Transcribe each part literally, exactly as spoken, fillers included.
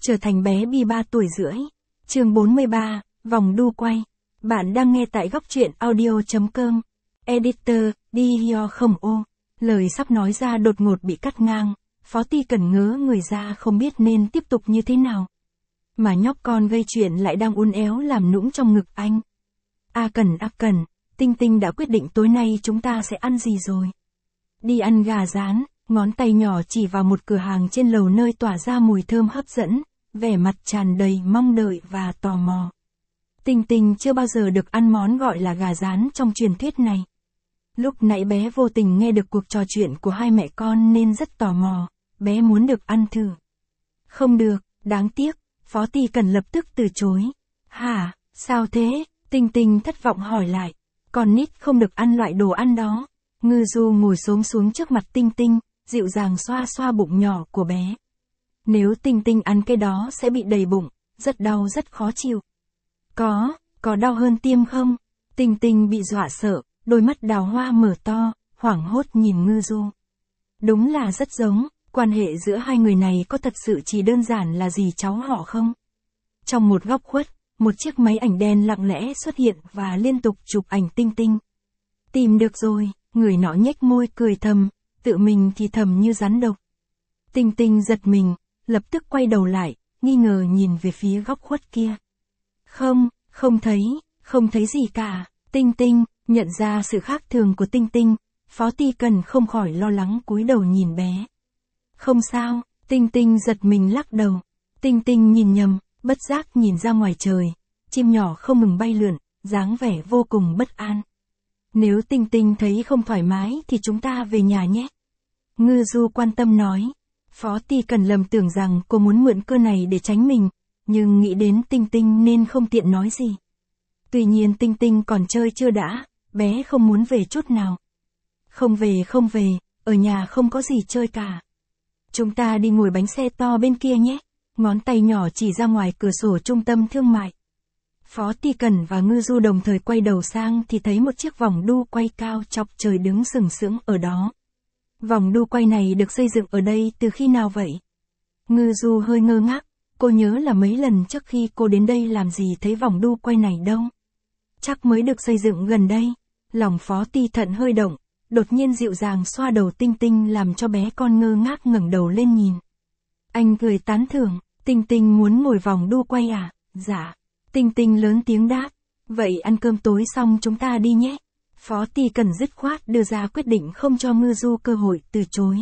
trở thành bé Bi ba tuổi rưỡi. Chương bốn mươi ba, vòng đu quay. Bạn đang nghe tại góc truyện audio.com. Editor, đi hio không ô. Lời sắp nói ra đột ngột bị cắt ngang, Phó Ti Cần ngớ người ra không biết nên tiếp tục như thế nào. Mà nhóc con gây chuyện lại đang uốn éo làm nũng trong ngực anh. A Cần A Cần, Tinh Tinh đã quyết định tối nay chúng ta sẽ ăn gì rồi. Đi ăn gà rán, ngón tay nhỏ chỉ vào một cửa hàng trên lầu nơi tỏa ra mùi thơm hấp dẫn, vẻ mặt tràn đầy mong đợi và tò mò. Tinh Tinh chưa bao giờ được ăn món gọi là gà rán trong truyền thuyết này. Lúc nãy bé vô tình nghe được cuộc trò chuyện của hai mẹ con nên rất tò mò, bé muốn được ăn thử. Không được, đáng tiếc, Phó Ti Cần lập tức từ chối. Hả, sao thế? Tinh Tinh thất vọng hỏi lại. Con nít không được ăn loại đồ ăn đó. Ngư Du ngồi xổm xuống trước mặt Tinh Tinh, dịu dàng xoa xoa bụng nhỏ của bé. Nếu Tinh Tinh ăn cái đó sẽ bị đầy bụng, rất đau rất khó chịu. Có, có đau hơn tiêm không? Tinh Tinh bị dọa sợ, đôi mắt đào hoa mở to, hoảng hốt nhìn Ngư Du. Đúng là rất giống, quan hệ giữa hai người này có thật sự chỉ đơn giản là dì cháu họ không? Trong một góc khuất, một chiếc máy ảnh đen lặng lẽ xuất hiện và liên tục chụp ảnh Tinh Tinh. Tìm được rồi, người nọ nhếch môi cười thầm, tự mình thì thầm như rắn độc. Tinh Tinh giật mình, lập tức quay đầu lại, nghi ngờ nhìn về phía góc khuất kia. Không, không thấy, không thấy gì cả. Tinh Tinh, nhận ra sự khác thường của Tinh Tinh, Phó Ti Cần không khỏi lo lắng cúi đầu nhìn bé. Không sao, Tinh Tinh giật mình lắc đầu. Tinh Tinh nhìn nhầm, bất giác nhìn ra ngoài trời, chim nhỏ không ngừng bay lượn, dáng vẻ vô cùng bất an. Nếu Tinh Tinh thấy không thoải mái thì chúng ta về nhà nhé. Ngư Du quan tâm nói. Phó Ti Cần lầm tưởng rằng cô muốn mượn cơ này để tránh mình, nhưng nghĩ đến Tinh Tinh nên không tiện nói gì. Tuy nhiên Tinh Tinh còn chơi chưa đã, bé không muốn về chút nào. Không về không về, ở nhà không có gì chơi cả. Chúng ta đi ngồi bánh xe to bên kia nhé. Ngón tay nhỏ chỉ ra ngoài cửa sổ trung tâm thương mại. Phó Ti Cần và Ngư Du đồng thời quay đầu sang thì thấy một chiếc vòng đu quay cao chọc trời đứng sừng sững ở đó. Vòng đu quay này được xây dựng ở đây từ khi nào vậy? Ngư Du hơi ngơ ngác, cô nhớ là mấy lần trước khi cô đến đây làm gì thấy vòng đu quay này đâu. Chắc mới được xây dựng gần đây. Lòng Phó Ti Thận hơi động, đột nhiên dịu dàng xoa đầu Tinh Tinh làm cho bé con ngơ ngác ngẩng đầu lên nhìn. Anh cười tán thưởng, Tinh Tinh muốn ngồi vòng đu quay à? Dạ. Tinh Tinh lớn tiếng đáp. Vậy ăn cơm tối xong chúng ta đi nhé. Phó Ti Cần dứt khoát đưa ra quyết định không cho Ngư Du cơ hội từ chối.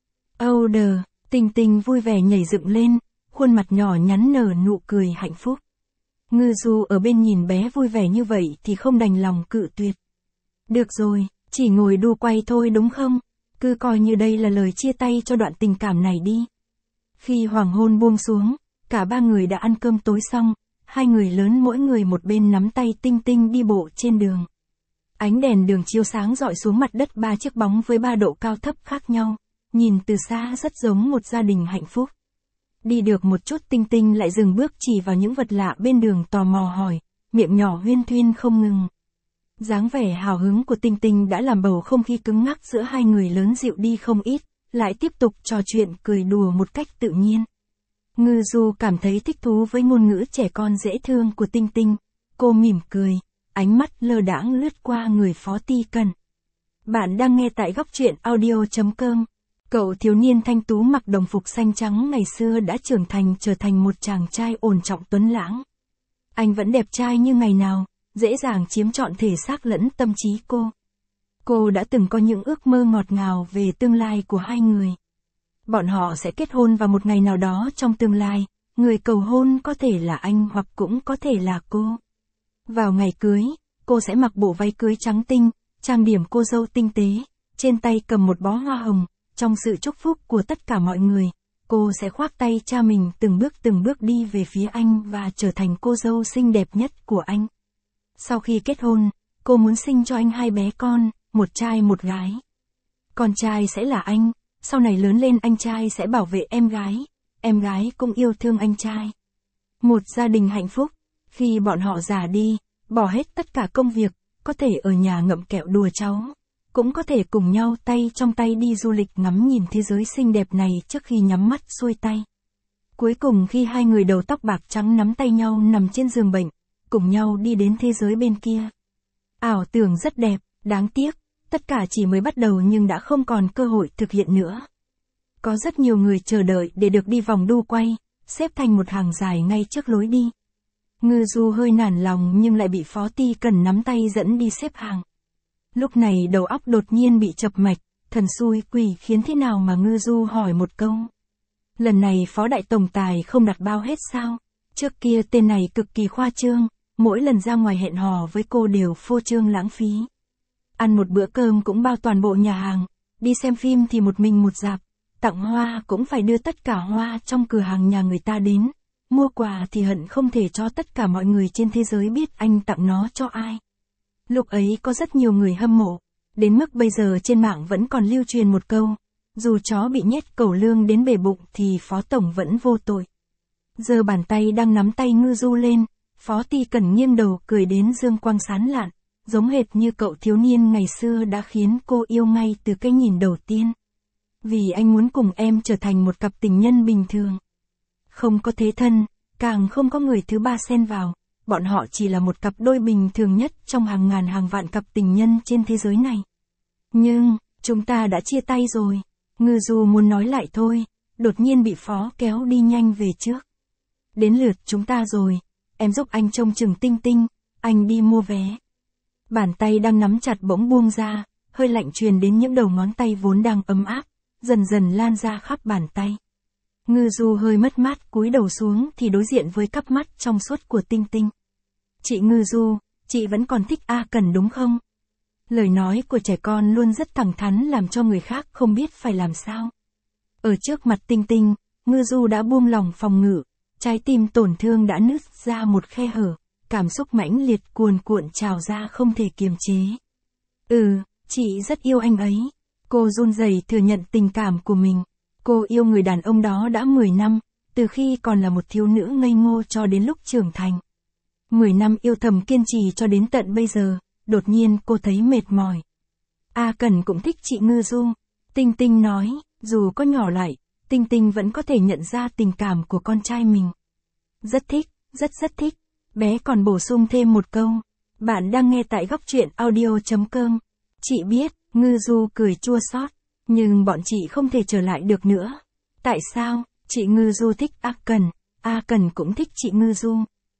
Âu đờ, Tinh Tinh vui vẻ nhảy dựng lên, khuôn mặt nhỏ nhắn nở nụ cười hạnh phúc. Ngư Du ở bên nhìn bé vui vẻ như vậy thì không đành lòng cự tuyệt. Được rồi, chỉ ngồi đu quay thôi đúng không? Cứ coi như đây là lời chia tay cho đoạn tình cảm này đi. Khi hoàng hôn buông xuống, cả ba người đã ăn cơm tối xong, hai người lớn mỗi người một bên nắm tay Tinh Tinh đi bộ trên đường. Ánh đèn đường chiếu sáng rọi xuống mặt đất ba chiếc bóng với ba độ cao thấp khác nhau, nhìn từ xa rất giống một gia đình hạnh phúc. Đi được một chút Tinh Tinh lại dừng bước chỉ vào những vật lạ bên đường tò mò hỏi, miệng nhỏ huyên thuyên không ngừng. Dáng vẻ hào hứng của Tinh Tinh đã làm bầu không khí cứng ngắc giữa hai người lớn dịu đi không ít, lại tiếp tục trò chuyện cười đùa một cách tự nhiên. Ngư Du cảm thấy thích thú với ngôn ngữ trẻ con dễ thương của Tinh Tinh, cô mỉm cười, ánh mắt lơ đãng lướt qua người Phó Ti Cần. Bạn đang nghe tại góc truyện audio.com. Cậu thiếu niên thanh tú mặc đồng phục xanh trắng ngày xưa đã trưởng thành trở thành một chàng trai ổn trọng tuấn lãng. Anh vẫn đẹp trai như ngày nào, dễ dàng chiếm trọn thể xác lẫn tâm trí cô. Cô đã từng có những ước mơ ngọt ngào về tương lai của hai người. Bọn họ sẽ kết hôn vào một ngày nào đó trong tương lai, người cầu hôn có thể là anh hoặc cũng có thể là cô. Vào ngày cưới, cô sẽ mặc bộ váy cưới trắng tinh, trang điểm cô dâu tinh tế, trên tay cầm một bó hoa hồng, trong sự chúc phúc của tất cả mọi người, cô sẽ khoác tay cha mình từng bước từng bước đi về phía anh và trở thành cô dâu xinh đẹp nhất của anh. Sau khi kết hôn, cô muốn sinh cho anh hai bé con, một trai một gái. Con trai sẽ là anh, sau này lớn lên anh trai sẽ bảo vệ em gái, em gái cũng yêu thương anh trai. Một gia đình hạnh phúc, khi bọn họ già đi, bỏ hết tất cả công việc, có thể ở nhà ngậm kẹo đùa cháu, cũng có thể cùng nhau tay trong tay đi du lịch ngắm nhìn thế giới xinh đẹp này trước khi nhắm mắt xuôi tay. Cuối cùng khi hai người đầu tóc bạc trắng nắm tay nhau nằm trên giường bệnh, cùng nhau đi đến thế giới bên kia. Ảo tưởng rất đẹp, đáng tiếc, tất cả chỉ mới bắt đầu nhưng đã không còn cơ hội thực hiện nữa. Có rất nhiều người chờ đợi để được đi vòng đu quay, xếp thành một hàng dài ngay trước lối đi. Ngư Du hơi nản lòng nhưng lại bị Phó Ti Cần nắm tay dẫn đi xếp hàng. Lúc này đầu óc đột nhiên bị chập mạch, thần xui quỷ khiến thế nào mà Ngư Du hỏi một câu. Lần này Phó Đại Tổng Tài không đặt bao hết sao? Trước kia tên này cực kỳ khoa trương, mỗi lần ra ngoài hẹn hò với cô đều phô trương lãng phí. Ăn một bữa cơm cũng bao toàn bộ nhà hàng, đi xem phim thì một mình một dạp, tặng hoa cũng phải đưa tất cả hoa trong cửa hàng nhà người ta đến, mua quà thì hận không thể cho tất cả mọi người trên thế giới biết anh tặng nó cho ai. Lúc ấy có rất nhiều người hâm mộ, đến mức bây giờ trên mạng vẫn còn lưu truyền một câu, dù chó bị nhét cẩu lương đến bể bụng thì Phó Tổng vẫn vô tội. Giờ bàn tay đang nắm tay Ngư Du lên, Phó Ti Cần nghiêng đầu cười đến dương quang sán lạn, giống hệt như cậu thiếu niên ngày xưa đã khiến cô yêu ngay từ cái nhìn đầu tiên. Vì anh muốn cùng em trở thành một cặp tình nhân bình thường. Không có thế thân, càng không có người thứ ba xen vào, bọn họ chỉ là một cặp đôi bình thường nhất trong hàng ngàn hàng vạn cặp tình nhân trên thế giới này. Nhưng, chúng ta đã chia tay rồi. Ngư Du muốn nói lại thôi, đột nhiên bị Phó kéo đi nhanh về trước. Đến lượt chúng ta rồi, em giúp anh trông chừng Tinh Tinh, anh đi mua vé. Bàn tay đang nắm chặt bỗng buông ra, hơi lạnh truyền đến những đầu ngón tay vốn đang ấm áp, dần dần lan ra khắp bàn tay. Ngư Du hơi mất mát cúi đầu xuống thì đối diện với cặp mắt trong suốt của Tinh Tinh. Chị Ngư Du, chị vẫn còn thích A Cần đúng không? Lời nói của trẻ con luôn rất thẳng thắn làm cho người khác không biết phải làm sao. Ở trước mặt Tinh Tinh, Ngư Du đã buông lỏng phòng ngự, trái tim tổn thương đã nứt ra một khe hở, cảm xúc mãnh liệt cuồn cuộn trào ra không thể kiềm chế. Ừ, chị rất yêu anh ấy. Cô run rẩy thừa nhận tình cảm của mình. Cô yêu người đàn ông đó đã mười năm, từ khi còn là một thiếu nữ ngây ngô cho đến lúc trưởng thành. mười năm yêu thầm kiên trì cho đến tận bây giờ, đột nhiên cô thấy mệt mỏi. A Cần cũng thích chị Ngư Du. Tinh Tinh nói, dù có nhỏ lại, Tinh Tinh vẫn có thể nhận ra tình cảm của con trai mình. Rất thích, rất rất thích. Bé còn bổ sung thêm một câu. Bạn đang nghe tại góc truyện audio chấm com. Chị biết, Ngư Du cười chua xót, nhưng bọn chị không thể trở lại được nữa. Tại sao? Chị Ngư Du thích A Cần, A Cần cũng thích chị Ngư Du.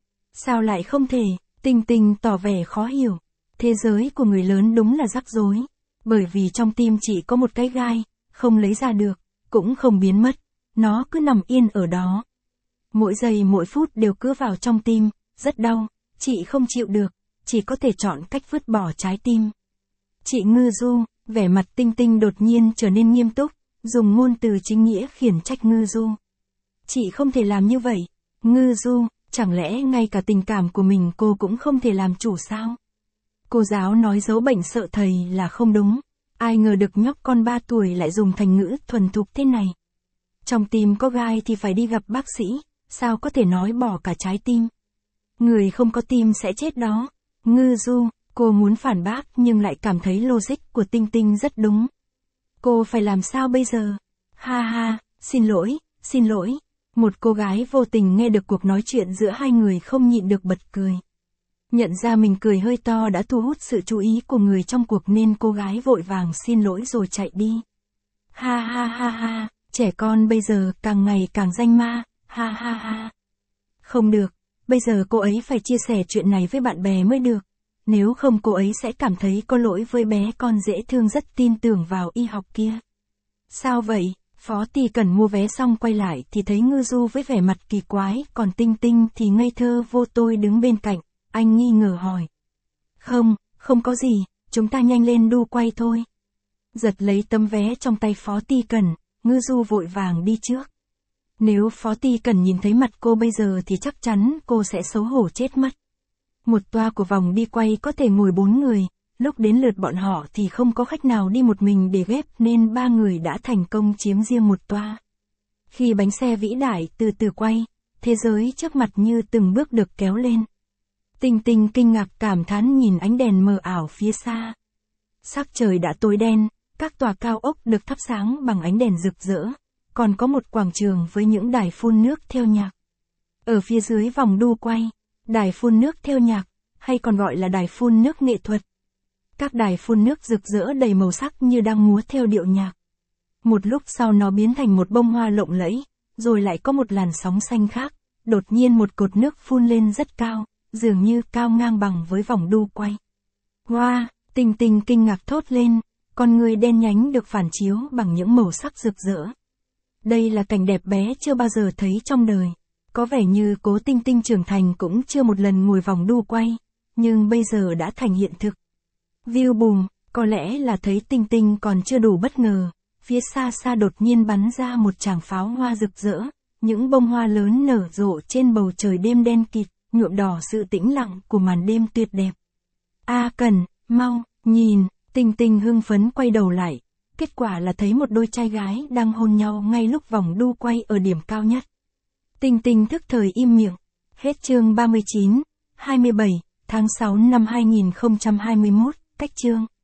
Sao lại không thể? Tinh Tinh tỏ vẻ khó hiểu. Thế giới của người lớn đúng là rắc rối. Bởi vì trong tim chị có một cái gai, không lấy ra được, cũng không biến mất. Nó cứ nằm yên ở đó. Mỗi giây mỗi phút đều cứ vào trong tim, rất đau, chị không chịu được, chỉ có thể chọn cách vứt bỏ trái tim. Chị Ngư Du, vẻ mặt Tinh Tinh đột nhiên trở nên nghiêm túc, dùng ngôn từ chính nghĩa khiển trách Ngư Du. Chị không thể làm như vậy. Ngư Du, chẳng lẽ ngay cả tình cảm của mình cô cũng không thể làm chủ sao? Cô giáo nói giấu bệnh sợ thầy là không đúng. Ai ngờ được nhóc con ba tuổi lại dùng thành ngữ thuần thục thế này. Trong tim có gai thì phải đi gặp bác sĩ, sao có thể nói bỏ cả trái tim? Người không có tim sẽ chết đó. Ngư Du, cô muốn phản bác nhưng lại cảm thấy logic của Tinh Tinh rất đúng. Cô phải làm sao bây giờ? Ha ha, xin lỗi, xin lỗi. Một cô gái vô tình nghe được cuộc nói chuyện giữa hai người không nhịn được bật cười. Nhận ra mình cười hơi to đã thu hút sự chú ý của người trong cuộc nên cô gái vội vàng xin lỗi rồi chạy đi. Ha ha ha ha, trẻ con bây giờ càng ngày càng danh ma, ha ha ha. Không được, bây giờ cô ấy phải chia sẻ chuyện này với bạn bè mới được. Nếu không cô ấy sẽ cảm thấy có lỗi với bé con dễ thương rất tin tưởng vào y học kia. Sao vậy? Phó Ti Cần mua vé xong quay lại thì thấy Ngư Du với vẻ mặt kỳ quái, còn Tinh Tinh thì ngây thơ vô tôi đứng bên cạnh. Anh nghi ngờ hỏi. Không, không có gì, chúng ta nhanh lên đu quay thôi. Giật lấy tấm vé trong tay Phó Ti Cần, Ngư Du vội vàng đi trước. Nếu Phó Ti Cần nhìn thấy mặt cô bây giờ thì chắc chắn cô sẽ xấu hổ chết mất. Một toa của vòng đi quay có thể ngồi bốn người, lúc đến lượt bọn họ thì không có khách nào đi một mình để ghép nên ba người đã thành công chiếm riêng một toa. Khi bánh xe vĩ đại từ từ quay, thế giới trước mặt như từng bước được kéo lên. Tinh Tinh kinh ngạc cảm thán nhìn ánh đèn mờ ảo phía xa. Sắc trời đã tối đen, các tòa cao ốc được thắp sáng bằng ánh đèn rực rỡ. còn có một quảng trường với những đài phun nước theo nhạc. Ở phía dưới vòng đu quay, đài phun nước theo nhạc, hay còn gọi là đài phun nước nghệ thuật. Các đài phun nước rực rỡ đầy màu sắc như đang múa theo điệu nhạc. Một lúc sau nó biến thành một bông hoa lộng lẫy, rồi lại có một làn sóng xanh khác, đột nhiên một cột nước phun lên rất cao, dường như cao ngang bằng với vòng đu quay. Wow, Tinh Tinh kinh ngạc thốt lên, con người đen nhánh được phản chiếu bằng những màu sắc rực rỡ. Đây là cảnh đẹp bé chưa bao giờ thấy trong đời. Có vẻ như cố Tinh Tinh trưởng thành cũng chưa một lần ngồi vòng đu quay, nhưng bây giờ đã thành hiện thực. View bùm, có lẽ là thấy Tinh Tinh còn chưa đủ bất ngờ, phía xa xa đột nhiên bắn ra một tràng pháo hoa rực rỡ, những bông hoa lớn nở rộ trên bầu trời đêm đen kịt, nhuộm đỏ sự tĩnh lặng của màn đêm tuyệt đẹp. A Cần, mau, nhìn, Tinh Tinh hưng phấn quay đầu lại, kết quả là thấy một đôi trai gái đang hôn nhau ngay lúc vòng đu quay ở điểm cao nhất. Tinh Tinh thức thời im miệng. Hết chương ba mươi chín, hai mươi bảy, tháng sáu năm hai nghìn không trăm hai mươi mốt, cách chương.